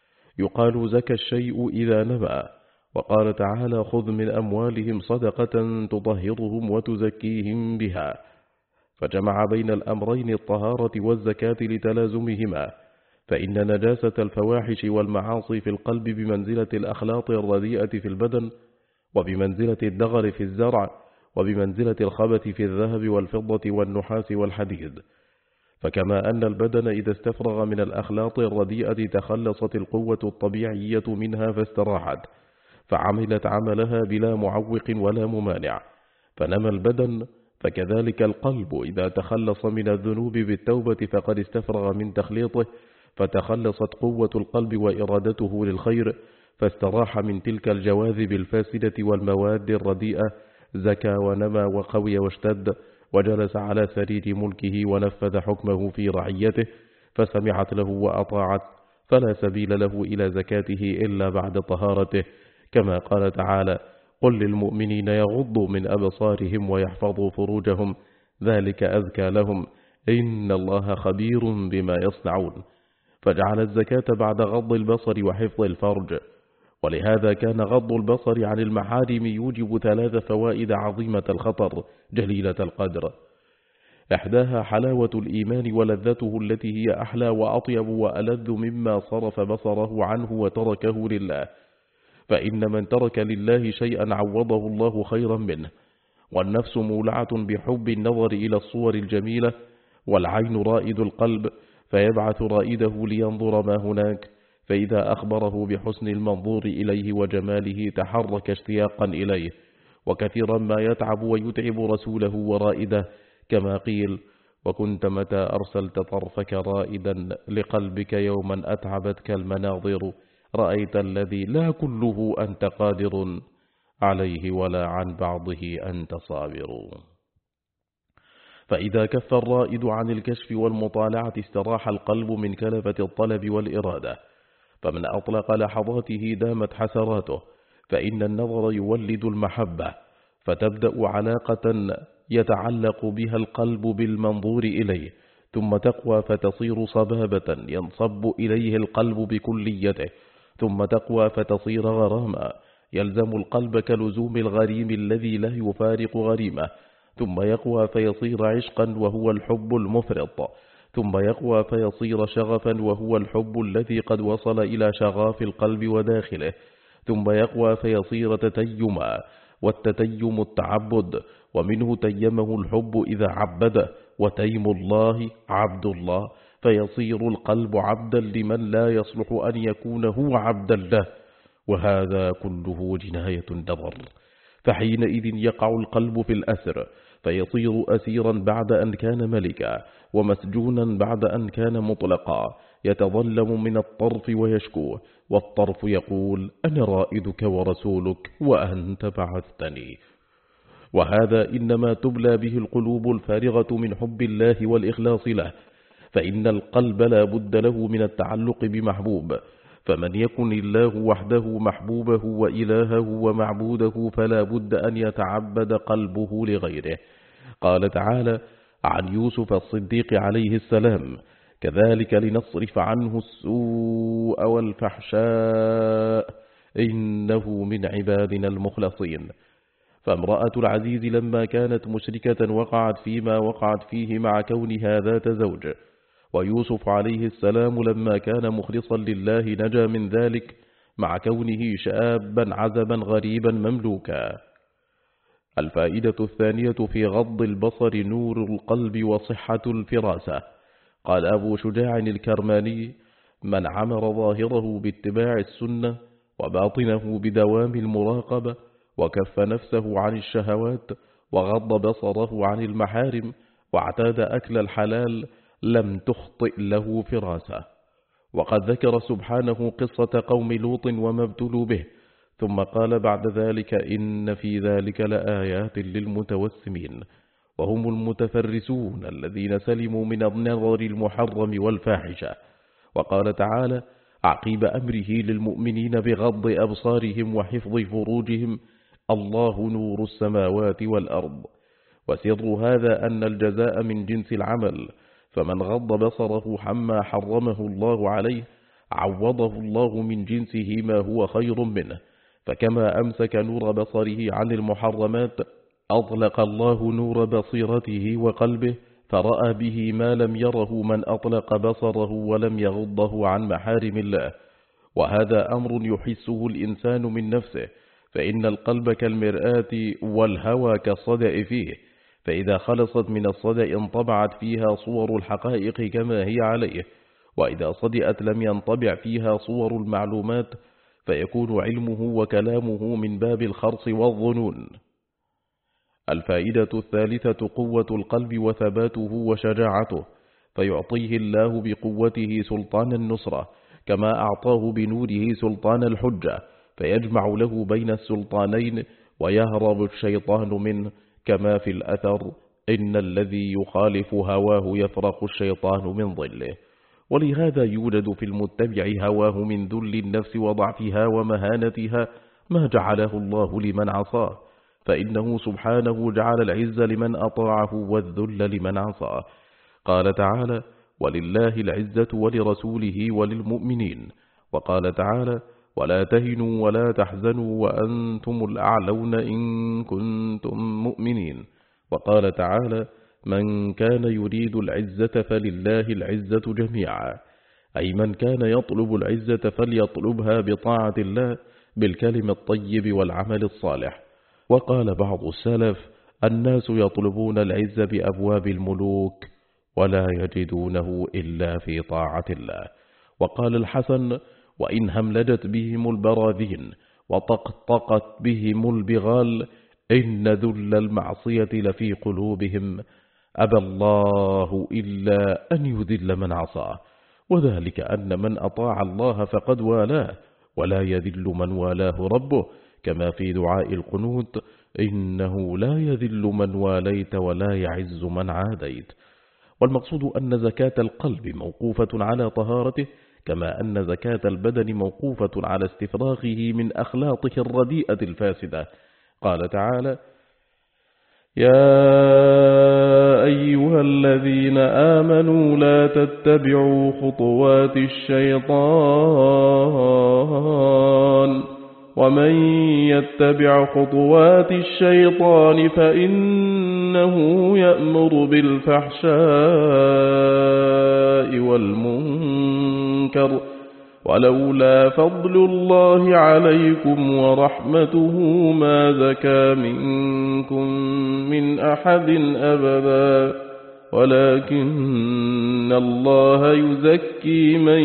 يقال زكى الشيء إذا نمى، وقال تعالى: خذ من أموالهم صدقة تطهرهم وتزكيهم بها. فجمع بين الأمرين الطهارة والزكاة لتلازمهما، فإن نجاسة الفواحش والمعاصي في القلب بمنزلة الأخلاط الرديئة في البدن، وبمنزلة الدغر في الزرع، وبمنزلة الخبث في الذهب والفضة والنحاس والحديد. فكما أن البدن إذا استفرغ من الأخلاط الرديئة تخلصت القوة الطبيعية منها فاستراحت، فعملت عملها بلا معوق ولا ممانع، فنمى البدن، فكذلك القلب إذا تخلص من الذنوب بالتوبة فقد استفرغ من تخليطه، فتخلصت قوة القلب وإرادته للخير، فاستراح من تلك الجواذب الفاسدة والمواد الرديئة، زكى ونمى وقوي واشتد، وجلس على سرير ملكه ونفذ حكمه في رعيته، فسمعت له وأطاعت، فلا سبيل له إلى زكاته إلا بعد طهارته، كما قال تعالى: قل للمؤمنين يغضوا من أبصارهم ويحفظوا فروجهم ذلك أذكى لهم إن الله خبير بما يصنعون. فجعل الزكاة بعد غض البصر وحفظ الفرج، ولهذا كان غض البصر عن المحارم يوجب 3 فوائد عظيمة الخطر جليلة القدر. إحداها حلاوة الإيمان ولذته التي هي أحلى وأطيب وألذ مما صرف بصره عنه وتركه لله، فإن من ترك لله شيئا عوضه الله خيرا منه، والنفس مولعة بحب النظر إلى الصور الجميلة، والعين رائد القلب، فيبعث رائده لينظر ما هناك، فإذا أخبره بحسن المنظور إليه وجماله تحرك اشتياقا إليه، وكثيرا ما يتعب ويتعب رسوله ورائده، كما قيل: وكنت متى أرسلت طرفك رائدا لقلبك يوما أتعبتك المناظر، رأيت الذي لا كله أنت قادر عليه ولا عن بعضه أنت صابر. فإذا كف الرائد عن الكشف والمطالعة استراح القلب من كلفة الطلب والإرادة، فمن أطلق لحظاته دامت حسراته، فإن النظر يولد المحبة، فتبدأ علاقة يتعلق بها القلب بالمنظور إليه، ثم تقوى فتصير صبابة ينصب إليه القلب بكليته، ثم تقوى فتصير غراما، يلزم القلب كلزوم الغريم الذي لا يفارق غريمه، ثم يقوى فيصير عشقا وهو الحب المفرط، ثم يقوى فيصير شغفا وهو الحب الذي قد وصل إلى شغاف القلب وداخله، ثم يقوى فيصير تتيما، والتتيم التعبد، ومنه تيمه الحب إذا عبده، وتيم الله عبد الله، فيصير القلب عبدا لمن لا يصلح أن يكون هو عبدا له، وهذا كله جناية النظر. فحينئذ يقع القلب في الأسر، فيصير أسيرا بعد أن كان ملكا، ومسجونا بعد أن كان مطلقا، يتظلم من الطرف ويشكو، والطرف يقول أنا رائدك ورسولك وأنت بعثتني. وهذا إنما تبلى به القلوب الفارغة من حب الله والإخلاص له، فإن القلب لا بد له من التعلق بمحبوب، فمن يكن الله وحده محبوبه وإلهه ومعبوده فلا بد أن يتعبد قلبه لغيره. قال تعالى عن يوسف الصديق عليه السلام: كذلك لنصرف عنه السوء والفحشاء إنه من عبادنا المخلصين. فامرأة العزيز لما كانت مشركة وقعت فيما وقعت فيه مع كونها ذات زوج، ويوسف عليه السلام لما كان مخلصا لله نجا من ذلك مع كونه شابا عزبا غريبا مملوكا. الفائدة الثانية في غض البصر نور القلب وصحة الفراسة. قال أبو شجاع الكرماني: من عمر ظاهره باتباع السنة وباطنه بدوام المراقبة، وكف نفسه عن الشهوات، وغض بصره عن المحارم، واعتاد أكل الحلال، لم تخطئ له فراسة. وقد ذكر سبحانه قصة قوم لوط وما ابتلوا به، ثم قال بعد ذلك: إن في ذلك لآيات للمتوسمين، وهم المتفرسون الذين سلموا من النظر المحرم والفاحشة. وقال تعالى عقيب أمره للمؤمنين بغض أبصارهم وحفظ فروجهم: الله نور السماوات والأرض. وسر هذا أن الجزاء من جنس العمل، فمن غض بصره عما حرمه الله عليه عوضه الله من جنسه ما هو خير منه، فكما أمسك نور بصره عن المحرمات أطلق الله نور بصيرته وقلبه، فرأى به ما لم يره من أطلق بصره ولم يغضه عن محارم الله. وهذا أمر يحسه الإنسان من نفسه، فإن القلب كالمرآة والهوى كالصدأ فيه، فإذا خلصت من الصدأ انطبعت فيها صور الحقائق كما هي عليه، وإذا صدأت لم ينطبع فيها صور المعلومات، فيكون علمه وكلامه من باب الخرص والظنون. الفائدة الثالثة قوة القلب وثباته وشجاعته، فيعطيه الله بقوته سلطان النصرة، كما أعطاه بنوره سلطان الحجة، فيجمع له بين السلطانين ويهرب الشيطان منه، كما في الأثر: إن الذي يخالف هواه يفرق الشيطان من ظله. ولهذا يوجد في المتبع هواه من ذل النفس وضعفها ومهانتها ما جعله الله لمن عصاه، فإنه سبحانه جعل العز لمن أطاعه والذل لمن عصاه. قال تعالى: ولله العزة ولرسوله وللمؤمنين. وقال تعالى: ولا تهنوا ولا تحزنوا وأنتم الأعلون إن كنتم مؤمنين. وقال تعالى: من كان يريد العزة فلله العزة جميعا، أي من كان يطلب العزة فليطلبها بطاعة الله بالكلم الطيب والعمل الصالح. وقال بعض السلف: الناس يطلبون العز بأبواب الملوك ولا يجدونه إلا في طاعة الله. وقال الحسن: وإن هملجت بهم البراذين وطقطقت بهم البغال إن ذل المعصية لفي قلوبهم، أبى الله إلا أن يذل من عصاه، وذلك أن من أطاع الله فقد والاه، ولا يذل من والاه ربه، كما في دعاء القنوت: إنه لا يذل من واليت ولا يعز من عاديت. والمقصود أن زكاة القلب موقوفة على طهارته، كما أن زكاة البدن موقوفة على استفراغه من أخلاطه الرديئة الفاسدة. قال تعالى: يا أيها الذين آمنوا لا تتبعوا خطوات الشيطان ومن يتبع خطوات الشيطان فإنه يأمر بالفحشاء والمنكر ولولا فضل الله عليكم ورحمته ما زكى منكم من أحد أبدا ولكن الله يزكي من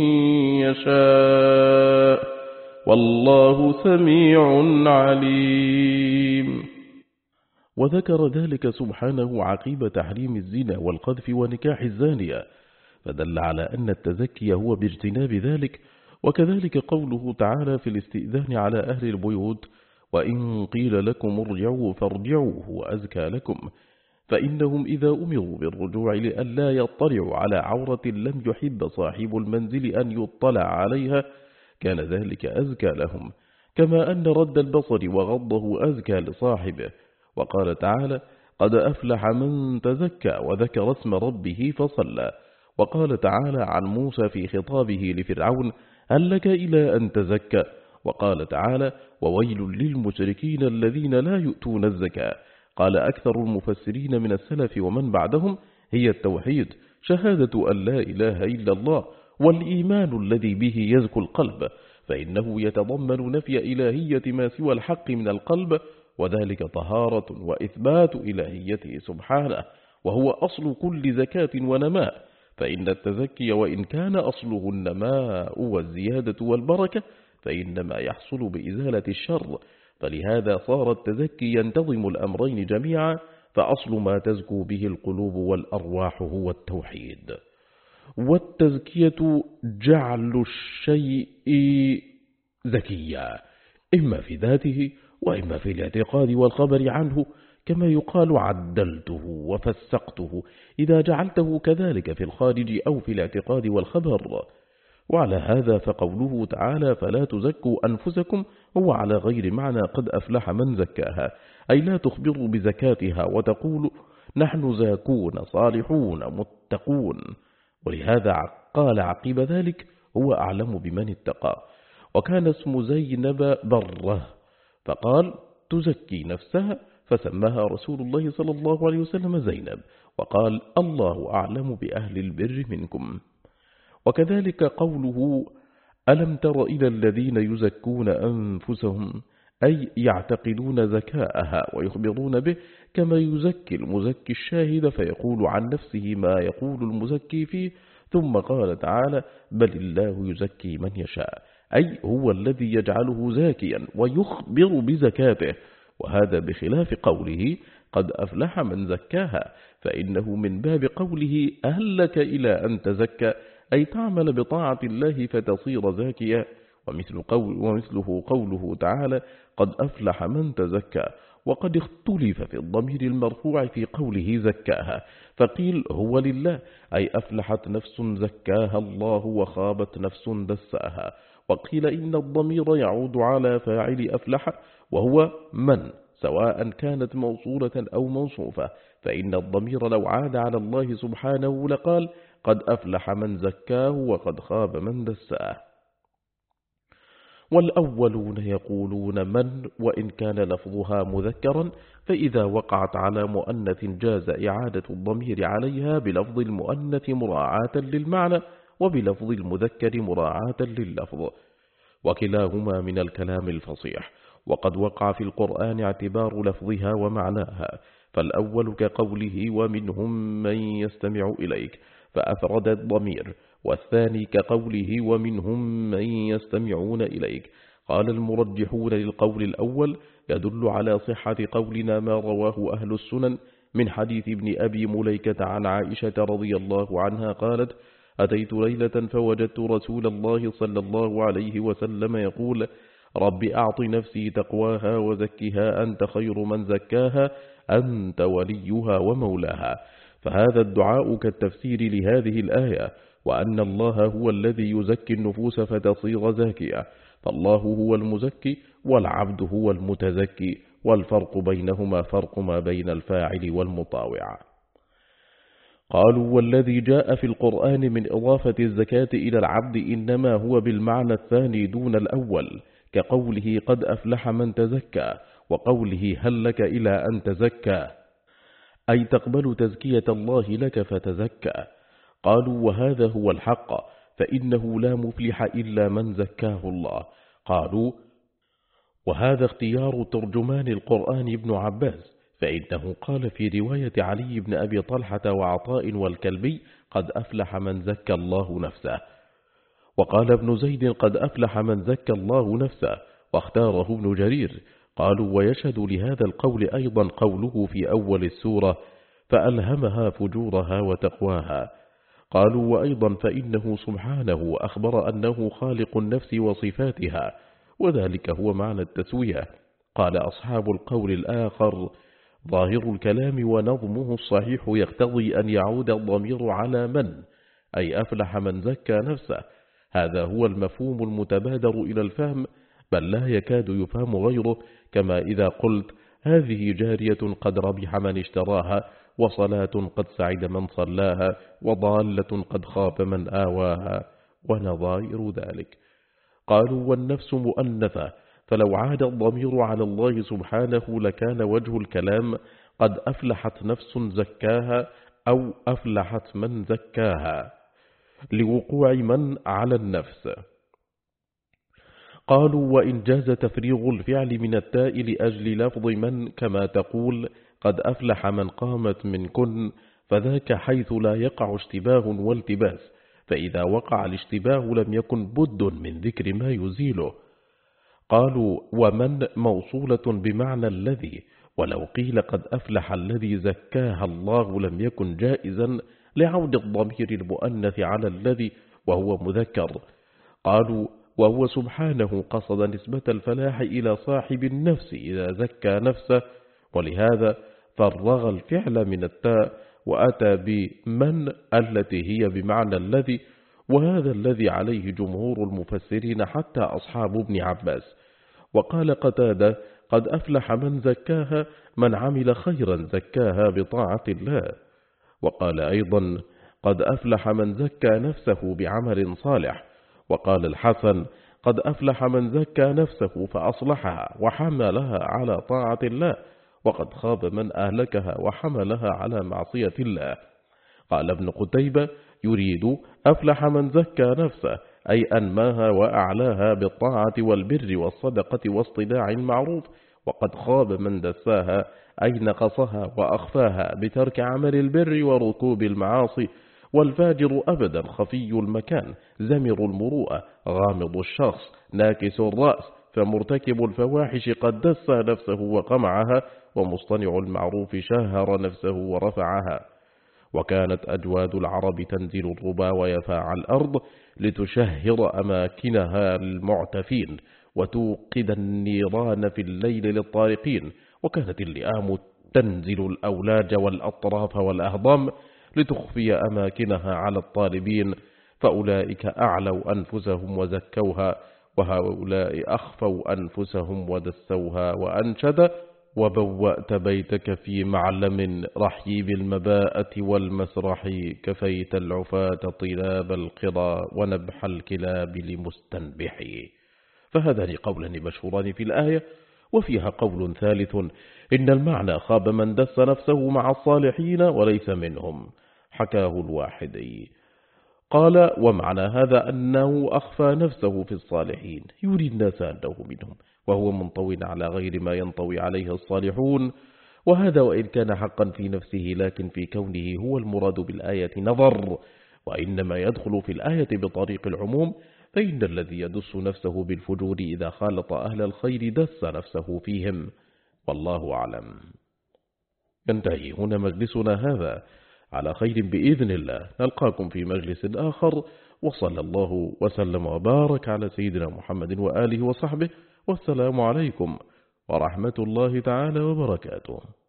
يشاء والله سميع عليم. وذكر ذلك سبحانه عقيب تحريم الزنا والقذف ونكاح الزانية، فدل على أن التزكي هو باجتناب ذلك. وكذلك قوله تعالى في الاستئذان على أهل البيوت: وإن قيل لكم ارجعوا فارجعوا هو أزكى لكم، فإنهم إذا أمروا بالرجوع لئلا يطلعوا على عورة لم يحب صاحب المنزل أن يطلع عليها كان ذلك أزكى لهم، كما أن رد البصر وغضه أزكى لصاحبه. وقال تعالى: قد أفلح من تزكى وذكر اسم ربه فصلى. وقال تعالى عن موسى في خطابه لفرعون: هل لك إلى أن تزكى؟ وقال تعالى: وويل للمشركين الذين لا يؤتون الزكاة. قال أكثر المفسرين من السلف ومن بعدهم: هي التوحيد، شهادة أن لا إله إلا الله، والإيمان الذي به يزكو القلب، فإنه يتضمن نفي إلهية ما سوى الحق من القلب، وذلك طهارة وإثبات إلهيته سبحانه، وهو أصل كل زكاة ونماء. فإن التزكي وإن كان أصله النماء والزيادة والبركة فإنما يحصل بإزالة الشر، فلهذا صار التزكي ينتظم الأمرين جميعا، فأصل ما تزكو به القلوب والأرواح هو التوحيد. والتزكية جعل الشيء زكيا، إما في ذاته وإما في الاعتقاد والخبر عنه، كما يقال عدلته وفسقته إذا جعلته كذلك في الخارج أو في الاعتقاد والخبر. وعلى هذا فقوله تعالى: فلا تزكوا أنفسكم هو على غير معنى قد أفلح من زكاها، أي لا تخبروا بزكاتها وتقولوا نحن زاكون صالحون متقون. ولهذا قال عقب ذلك: هو أعلم بمن اتقى. وكان اسم زينب بره، فقال: تزكي نفسها، فسماها رسول الله صلى الله عليه وسلم زينب، وقال: الله أعلم بأهل البر منكم. وكذلك قوله: ألم تر إلى الذين يزكون أنفسهم، أي يعتقدون زكاءها ويخبرون به، كما يزكي المزكي الشاهد فيقول عن نفسه ما يقول المزكي فيه. ثم قال تعالى: بل الله يزكي من يشاء، أي هو الذي يجعله زاكيا ويخبر بزكاته. وهذا بخلاف قوله: قد أفلح من زكاها، فإنه من باب قوله: هل لك إلى أن تزكى، أي تعمل بطاعة الله فتصير زاكيا. ومثله قوله تعالى: قد أفلح من تزكى. وقد اختلف في الضمير المرفوع في قوله زكاها، فقيل هو لله، أي أفلحت نفس زكاها الله وخابت نفس دساها. وقيل إن الضمير يعود على فاعل أفلح وهو من، سواء كانت موصولة أو موصوفة، فإن الضمير لو عاد على الله سبحانه لقال: قد أفلح من زكاه وقد خاب من دساه. والأولون يقولون من، وإن كان لفظها مذكرا، فإذا وقعت على مؤنث جاز إعادة الضمير عليها بلفظ المؤنث مراعاة للمعنى، وبلفظ المذكر مراعاة لللفظ، وكلاهما من الكلام الفصيح. وقد وقع في القرآن اعتبار لفظها ومعناها، فالأول كقوله: ومنهم من يستمع إليك، فأفرد الضمير، والثاني كقوله: ومنهم من يستمعون إليك. قال المرجحون للقول الأول: يدل على صحة قولنا ما رواه أهل السنن من حديث ابن أبي مليكة عن عائشة رضي الله عنها قالت: أتيت ليلة فوجدت رسول الله صلى الله عليه وسلم يقول: رب أعط نفسي تقواها وزكها أنت خير من زكاها أنت وليها ومولاها. فهذا الدعاء كالتفسير لهذه الآية، وأن الله هو الذي يزكي النفوس فتصير زاكية، فالله هو المزكي والعبد هو المتزكي، والفرق بينهما فرق ما بين الفاعل والمطاوع. قالوا والذي جاء في القرآن من إضافة الزكاة إلى العبد إنما هو بالمعنى الثاني دون الأول، كقوله قد أفلح من تزكى، وقوله هل لك إلى أن تزكى، أي تقبل تزكية الله لك فتزكى. قالوا وهذا هو الحق، فإنه لا مفلح إلا من زكاه الله. قالوا وهذا اختيار ترجمان القرآن ابن عباس، فإنه قال في رواية علي بن أبي طلحة وعطاء والكلبي قد أفلح من زكى الله نفسه، وقال ابن زيد قد أفلح من زكى الله نفسه، واختاره ابن جرير. قالوا ويشهد لهذا القول أيضا قوله في أول السورة فألهمها فجورها وتقواها. قالوا وأيضا فإنه سبحانه أخبر أنه خالق النفس وصفاتها، وذلك هو معنى التسوية. قال أصحاب القول الآخر ظاهر الكلام ونظمه الصحيح يقتضي أن يعود الضمير على من، أي أفلح من زكى نفسه. هذا هو المفهوم المتبادر إلى الفهم، بل لا يكاد يفهم غيره، كما إذا قلت هذه جارية قد ربح من اشتراها، وصلاة قد سعد من صلاها، وضالة قد خاب من آواها، ونظائر ذلك. قالوا والنفس مؤنثة، فلو عاد الضمير على الله سبحانه لكان وجه الكلام قد أفلحت نفس زكاها أو أفلحت من زكاها، لوقوع من على النفس. قالوا وإن جاز تفريغ الفعل من التاء لأجل لفظ من، كما تقول قد أفلح من قامت منكن، فذاك حيث لا يقع اشتباه والتباس، فإذا وقع الاشتباه لم يكن بد من ذكر ما يزيله. قالوا ومن موصولة بمعنى الذي، ولو قيل قد أفلح الذي زكاها الله لم يكن جائزا لعود الضمير المؤنث على الذي وهو مذكر. قالوا وهو سبحانه قصد نسبة الفلاح إلى صاحب النفس إذا زكى نفسه، ولهذا فرغ الفعل من التاء وأتى بمن التي هي بمعنى الذي، وهذا الذي عليه جمهور المفسرين حتى أصحاب ابن عباس. وقال قتادة قد أفلح من زكاها من عمل خيرا زكاها بطاعة الله. وقال أيضا قد أفلح من زكى نفسه بعمل صالح. وقال الحسن قد أفلح من زكى نفسه فأصلحها وحملها على طاعة الله، وقد خاب من أهلكها وحملها على معصية الله. قال ابن قتيبة يريد أفلح من زكى نفسه أي أنماها وأعلاها بالطاعة والبر والصدقة واصطناع المعروف، وقد خاب من دساها أي نقصها وأخفاها بترك عمل البر وركوب المعاصي. والفاجر أبدا خفي المكان زمر المروءة غامض الشخص ناكس الرأس، فمرتكب الفواحش قد دس نفسه وقمعها، ومصطنع المعروف شاهر نفسه ورفعها. وكانت أجواد العرب تنزل الربا ويفاع الأرض لتشهر أماكنها للمعتفين، وتوقد النيران في الليل للطارقين. وكانت اللئام تنزل الأولاج والأطراف والأهضام لتخفي أماكنها على الطالبين، فأولئك أعلوا أنفسهم وزكوها، وهؤلاء أخفوا أنفسهم ودسوها. وأنشد وبوأت بيتك في معلم رحيب المباءة والمسرح، كفيت العفاة طلاب القرى ونبح الكلاب لمستنبح. فهذان قولان مشهوران في الآية، وفيها قول ثالث إن المعنى خاب من دس نفسه مع الصالحين وليس منهم، حكاه الواحدي. قال ومعنى هذا أنه أخفى نفسه في الصالحين يريد الناس أنه منهم، وهو منطوي على غير ما ينطوي عليه الصالحون. وهذا وإن كان حقا في نفسه، لكن في كونه هو المراد بالآية نظر، وإنما يدخل في الآية بطريق العموم، فإن الذي يدس نفسه بالفجور إذا خالط أهل الخير دس نفسه فيهم، والله أعلم. ينتهي هنا مجلسنا هذا، على خير بإذن الله. نلقاكم في مجلس آخر، وصلى الله وسلم وبارك على سيدنا محمد وآله وصحبه، والسلام عليكم ورحمة الله تعالى وبركاته.